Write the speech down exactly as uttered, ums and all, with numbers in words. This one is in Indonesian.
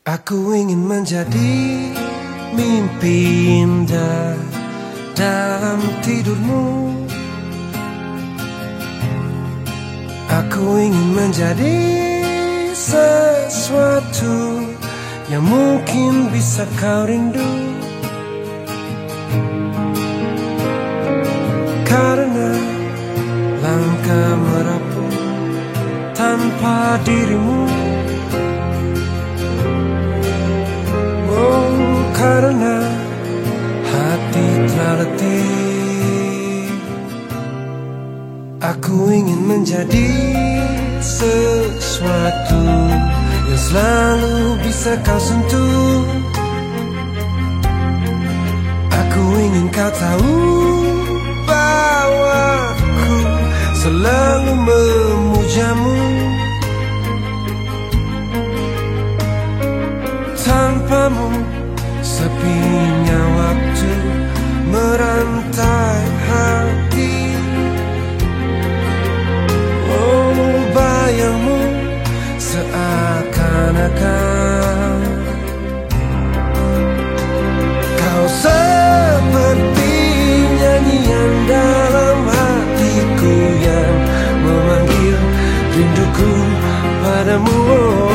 Aku ingin menjadi mimpi indah dalam tidurmu. Aku ingin menjadi sesuatu yang mungkin bisa kau rindu. Karena langkah merapuh tanpa dirimu. Oh, karena hati telah letih. Aku ingin menjadi sesuatu yang selalu bisa kau sentuh. Aku ingin kau tahu bahwa aku selalu memujamu. Tanpamu sepinya waktu merantai hati. Oh, bayangmu seakan-akan kau seperti nyanyian dalam hatiku yang memanggil rinduku padamu.